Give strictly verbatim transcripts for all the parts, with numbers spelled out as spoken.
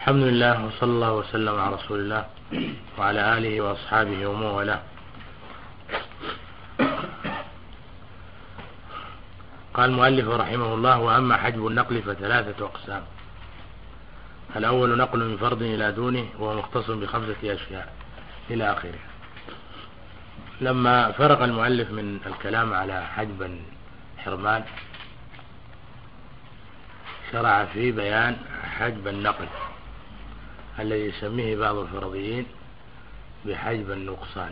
الحمد لله وصلى الله وسلم على رسول الله وعلى آله وأصحابه ومن والاه. قال المؤلف رحمه الله: وأما حجب النقل فثلاثة أقسام. الأول نقل من فرض إلى دونه وهو مختص بخمسة أشياء إلى آخره. لما فرق المؤلف من الكلام على حجب الحرمان شرع في بيان حجب النقل الذي يسميه بعض الفرضيين بحجب النقصان.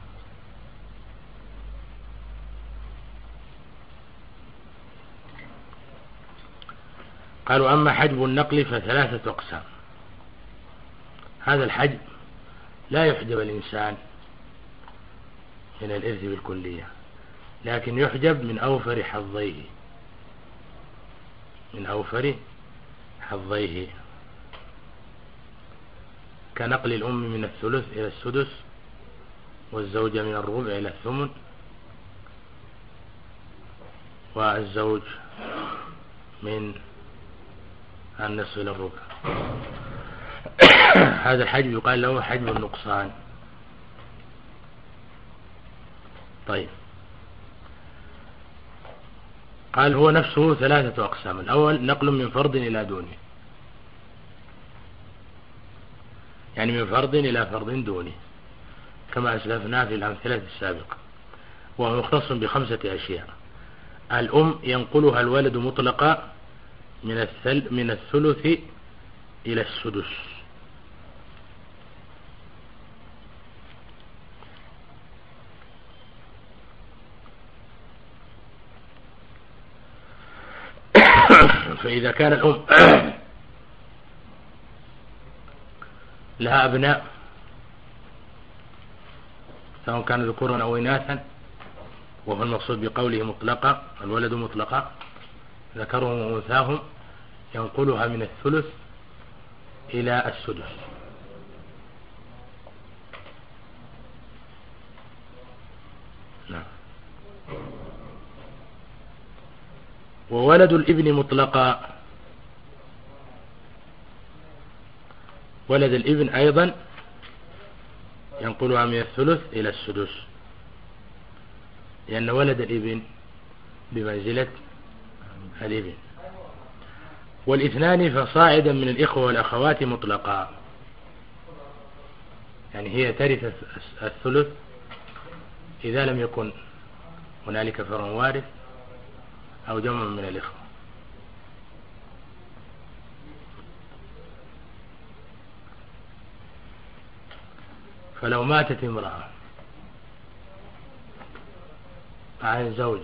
قالوا: أما حجب النقل فثلاثة أقسام. هذا الحجب لا يحجب الإنسان من الإرث بالكلية، لكن يحجب من أوفر حظيه من أوفر حظيه كنقل الأم من الثلث إلى السدس، والزوجة من الربع إلى الثمن، والزوج من النصف إلى الربع. هذا الحجب يقال له حجب النقصان. طيب، قال هو نفسه ثلاثة أقسام. الأول نقل من فرض إلى دونه، يعني من فرض إلى فرض دونه كما أسلفنا في الأمثلة السابقة، وهو مختص بخمسة أشياء. الأم ينقلها الولد مطلقا من من الثلث إلى السدس، فإذا كان الأم لها أبناء سواء كان ذكورا أو إناثا، وهو المقصود بقوله مطلقا، الولد مطلقا، ذكرهم وأنثاهم، ينقلها من الثلث إلى السدس. نعم. وولد الابن مطلقا، ولد الابن أيضا ينقلها من الثلث إلى السدس، لأن ولد الابن بمنزلة الابن. والاثنان فصاعدا من الإخوة والأخوات مطلقا، يعني هي ترث الثلث إذا لم يكن هنالك فرع وارث أو جمع من الإخوة. فلو ماتت امرأة عن زوج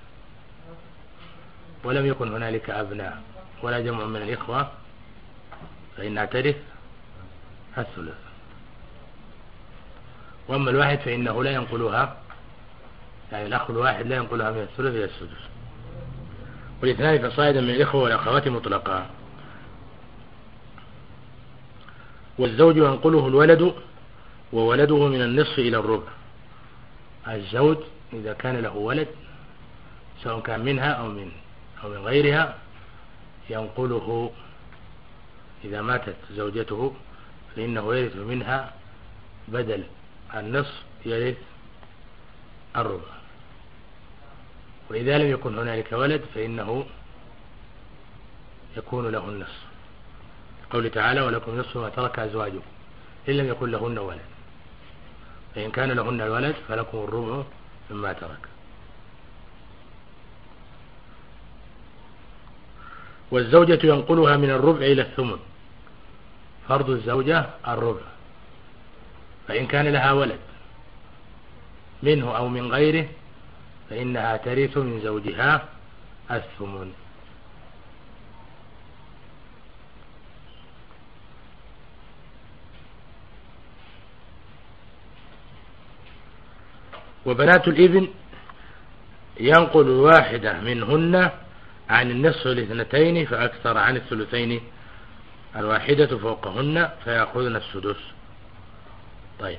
ولم يكن هنالك أبناء ولا جمع من الإخوة فإنها ترث الثلث. وأما الواحد فإنه لا ينقلها، يعني الأخ الواحد لا ينقلها من الثلث إلى السدس. والاثنان فصاعدا من الإخوة والأخوات مطلقا. والزوج ينقله الولد وولده من النصف إلى الربع. الزوج إذا كان له ولد سواء كان منها أو من أو من غيرها ينقله، إذا ماتت زوجته فإنه يرث منها بدل النصف يرث الربع. وإذا لم يكن هنالك ولد فإنه يكون له النصف، قوله تعالى: ولكم نصف ما ترك أزواجكم إن لم يكن لهن ولد، فإن كان لهن الولد فلكم الربع مما ترك. والزوجة ينقلها من الربع إلى الثمن، فرض الزوجة الربع، فإن كان لها ولد منه أو من غيره فإنها ترث من زوجها الثمن. وبنات الابن ينقل الواحدة منهن عن النصف الاثنتين فأكثر عن الثلثين الواحدة فوقهن فيأخذن السدس. طيب،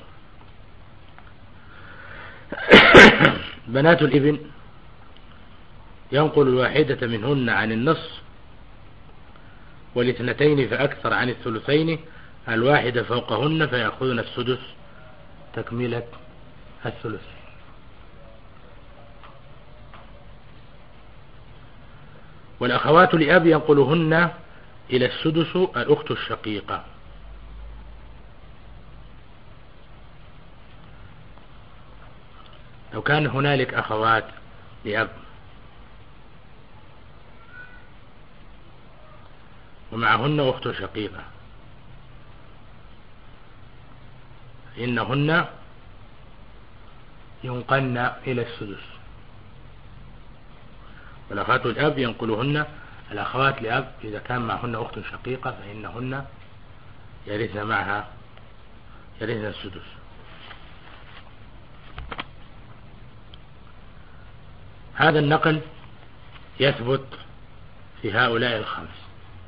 بنات الابن ينقل الواحدة منهن عن النصف والاثنتين فأكثر عن الثلثين الواحدة فوقهن فيأخذن السدس تكملة الثلثين. والأخوات لأب ينقلهن إلى السدس الأخت الشقيقة. لو كان هنالك أخوات لأب ومعهن أخت شقيقة إنهن ينقلن إلى السدس، والأخوات الأب ينقلهن الأخوات لأب إذا كان معهن أخت شقيقة فإنهن يرثن معها يرثن السدس. هذا النقل يثبت في هؤلاء الخمس: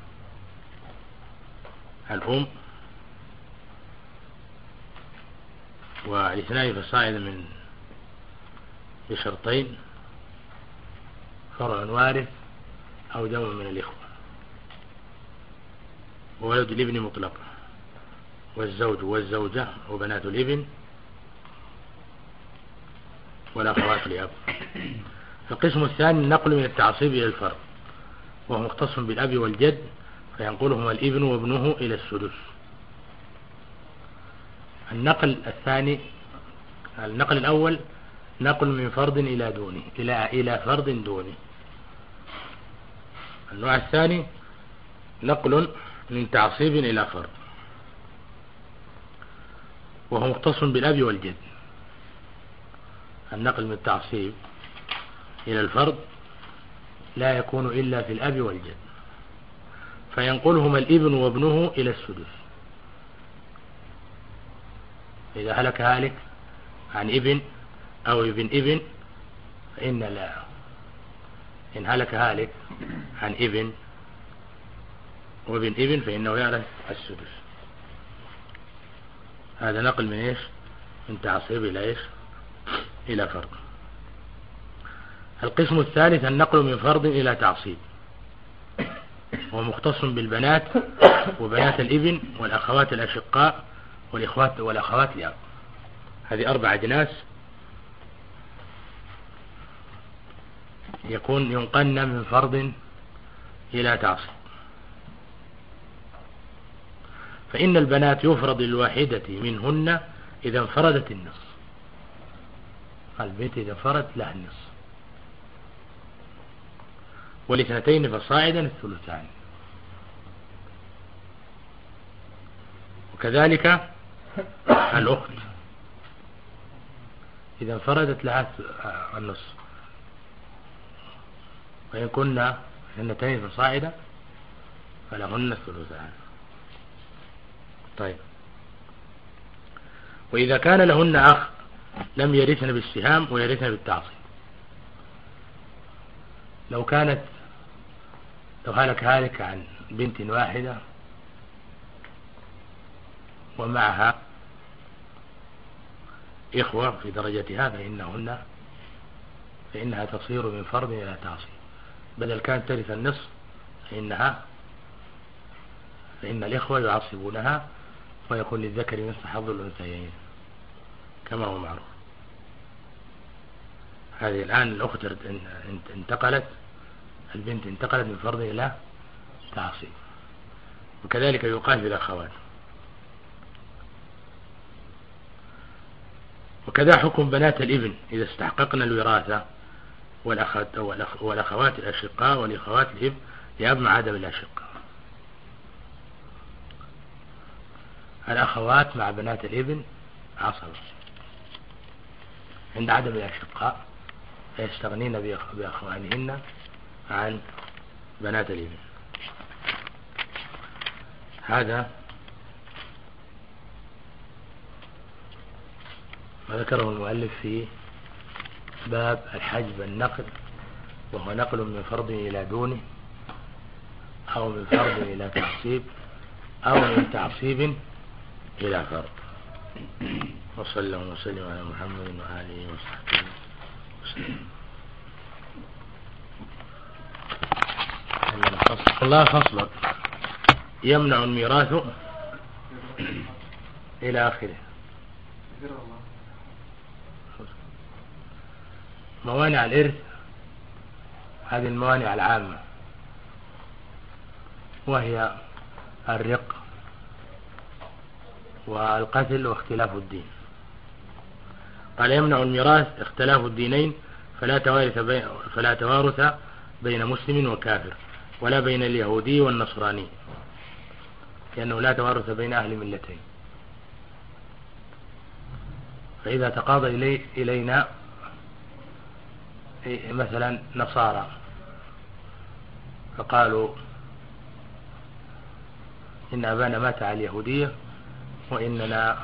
الأم والاثنان فصاعد من بشرطين: فرع وارث أو جمع من الإخوة، وولد الابن مطلقا، والزوج والزوجة وبنات الابن، والأخوات لأب. القسم الثاني النقل من التعصيب إلى الفرع، وهو مختص بالأب والجد فينقلهما الابن وابنه إلى السدس. النقل الثاني النقل الأول نقل من فرد إلى دونه إلى إلى فرد دونه. النوع الثاني نقل من تعصيب إلى فرد، وهو مختص بالأب والجد. النقل من التعصيب إلى الفرد لا يكون إلا في الأب والجد، فينقلهما الابن وابنه إلى السدس. إذا هلك هالك عن ابن أو ابن ابن فإن لا إن هلك هالك عن ابن وابن ابن فإنه يعرف السدس. هذا نقل من إيش؟ من تعصيب إلى إيش؟ إلى فرد. القسم الثالث النقل من فرد إلى تعصيب، وهو مختص بالبنات وبنات الابن والأخوات الأشقاء والإخوات والأخوات لأب. هذه أربع أجناس يكون ينقلن من فرد إلى تعصيب. فإن البنات يفرض الواحدة منهن إذا انفردت النصف. البنت إذا انفردت لها النصف، والاثنتين فصاعدا الثلثان. وكذلك الأخت إذا انفردت لها النصف، وإن كنا اثنتين فصاعدا فلهن الثلثان. طيب، وإذا كان لهن أخ لم يرثن بالسهام ويرثن بالتعصيب. لو كانت لو هلك هالك عن بنت واحدة ومعها إخوة في درجتها فإنهن فإنها تصير من فرد إلى تعصيب، بدل كانت ترث النصف فإنها فإن الإخوة يعصبونها ويكون للذكر مثل حظ الأنثيين كما هو معروف. هذه الآن الأخت انتقلت البنت انتقلت من فرد إلى تعصيب، وكذلك يقال في الأخوات. وكذا حكم بنات الابن إذا استحققن الوراثة والأخوات الأشقاء والأخوات الابن لأب مع عدم الأشقاء. الأخوات مع بنات الابن عصبة عند عدم الأشقاء، فيستغنين بأخوانهن عن بنات الابن. هذا ما ذكره المؤلف في باب الحجب النقل، وهو نقل من فرض إلى دونه أو من فرض إلى تعصيب أو من تعصيب إلى فرض. وصلى الله وسلم على محمد وآله وصحبه وسلم. الله فصل يمنع الميراث إلى آخره. موانع الإرث هذه الموانع العامة، وهي الرق والقتل واختلاف الدين. قال يمنع الميراث اختلاف الدينين، فلا توارث بين فلا توارث بين مسلم وكافر، ولا بين اليهودي والنصراني، لأنه لا توارث بين أهل ملتين. فإذا تقاضى إلي إلينا مثلا نصارى فقالوا إن أبانا مات على اليهودية وإننا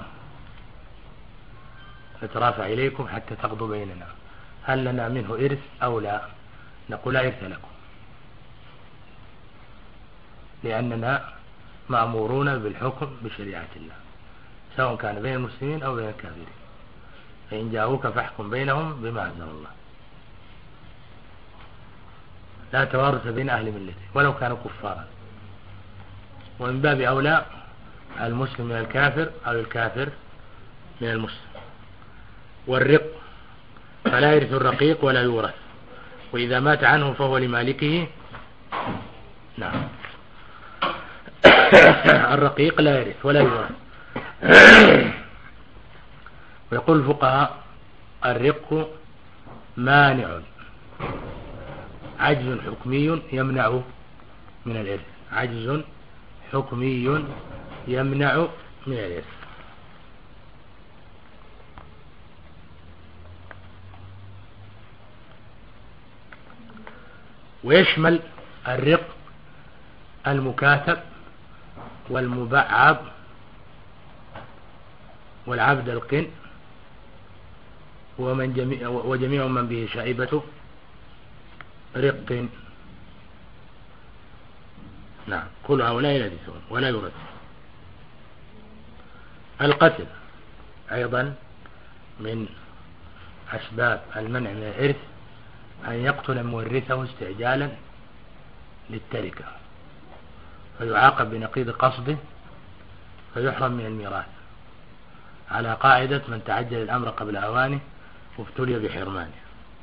نترافع إليكم حتى تقضوا بيننا، هل لنا منه إرث أو لا؟ نقول لا إرث لكم، لأننا مأمورون بالحكم بشريعة الله، سواء كان بين المسلمين أو بين الكافرين، فإن جاءوك فاحكم بينهم بما أنزل الله. لا توارث بين أهل ملته ولو كانوا كفارا، ومن باب أولى المسلم من الكافر أو الكافر من المسلم. والرق فلا يرث الرقيق ولا يورث، وإذا مات عنه فهو لمالكه. نعم. الرقيق لا يرث ولا يورث. ويقول الفقهاء الرق مانع، عجز حكمي يمنع من الإرث، عجز حكمي يمنع من الإرث. ويشمل الرق المكاتب والمبعض والعبد القن ومن جميع وجميع من به شائبة رق. نعم، كل هؤلاء لا يرثون ولا يورث. القتل أيضا من أسباب المنع من الإرث، أن يقتل مورثه استعجالا للتركة فيعاقب بنقيض قصده فيحرم من الميراث، على قاعدة من تعجل الأمر قبل أوانه وابتلي بحرمانه.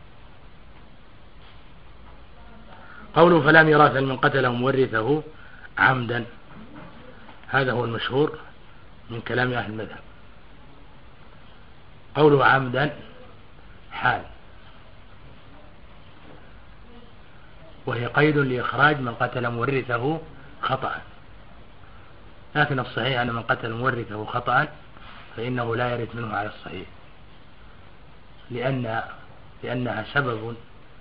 قوله فلا ميراث لمن قتله مورثه عمدا، هذا هو المشهور من كلام أهل المذهب. قوله عمدا حال، وهي قيد لإخراج من قتل مورثه خطأ، لكن الصحيح أن من قتل مورثه خطأ فإنه لا يرث منه على الصحيح، لأن لأنها سبب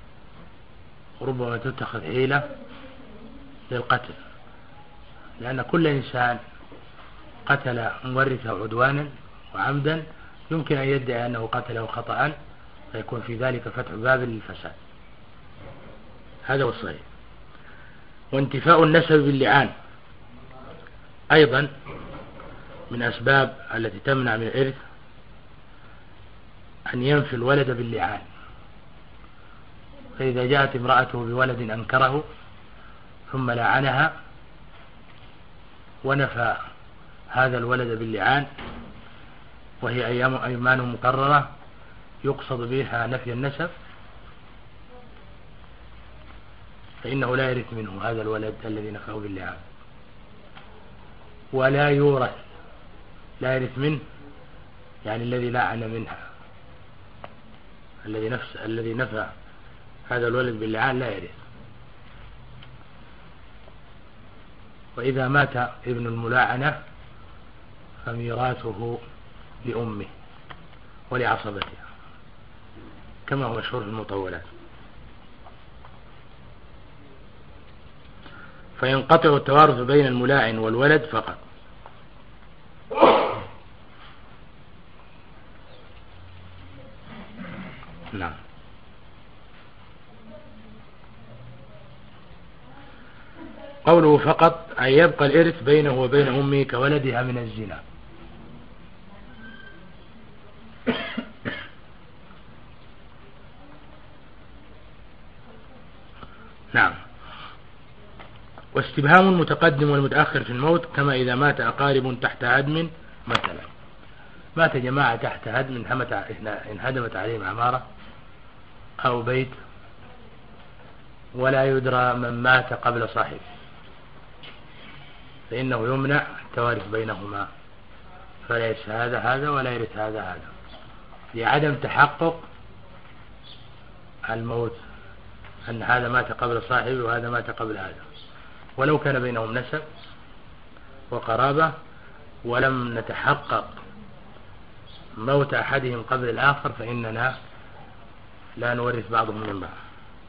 ربما تتخذ حيلة للقتل، لأن كل إنسان قتل مورثه عدوانا وعمدا يمكن أن يدعي أنه قتله خطأ، فيكون في ذلك فتح باب للفساد. هذا هو الصحيح. وانتفاء النسب باللعان أيضا من أسباب التي تمنع من الإرث، أن ينفي الولد باللعان، فإذا جاءت امرأته بولد أنكره ثم لعنها ونفى هذا الولد باللعان، وهي أيام أيمان مقررة يقصد بها نفي النسب، فإنه لا يرث منه هذا الولد الذي نفاه باللعان، ولا يورث، لا يرث منه يعني الذي لعن منها، الذي نفس الذي نفى هذا الولد باللعان لا يرث. وإذا مات ابن الملاعنة فميراثه لأمه ولعصبتها كما هو مشهور في المطولات. فينقطع التوارث بين الملاعن والولد فقط. نعم. قوله فقط أن يبقى الإرث بينه وبين أمه كولدها من الزنا. نعم. واستبهام متقدم والمتأخر في الموت، كما إذا مات أقارب تحت هدم مثلا. مات جماعة تحت هدم انهدمت عليهم عمارة أو بيت ولا يدرى من مات قبل صاحبه، فإنه يمنع التوارث بينهما، فلا يرث هذا هذا ولا يرث هذا هذا لعدم تحقق الموت، أن هذا مات قبل صاحبه وهذا مات قبل هذا، ولو كان بينهم نسب وقرابة ولم نتحقق موت أحدهم قبل الآخر فإننا لا نورث بعضهم من بعض.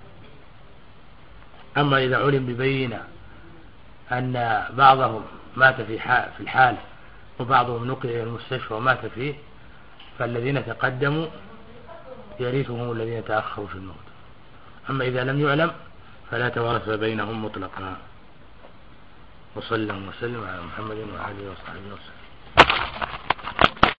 أما إذا علم ببينة أن بعضهم مات في في الحال وبعضهم نقل إلى المستشفى ومات فيه، فالذين تقدموا يرثهم الذين تأخروا في الموت. أما إذا لم يعلم فلا توارث بينهم مطلقا. وصلى الله وسلم على محمد وعلى آله وصحبه وسلم.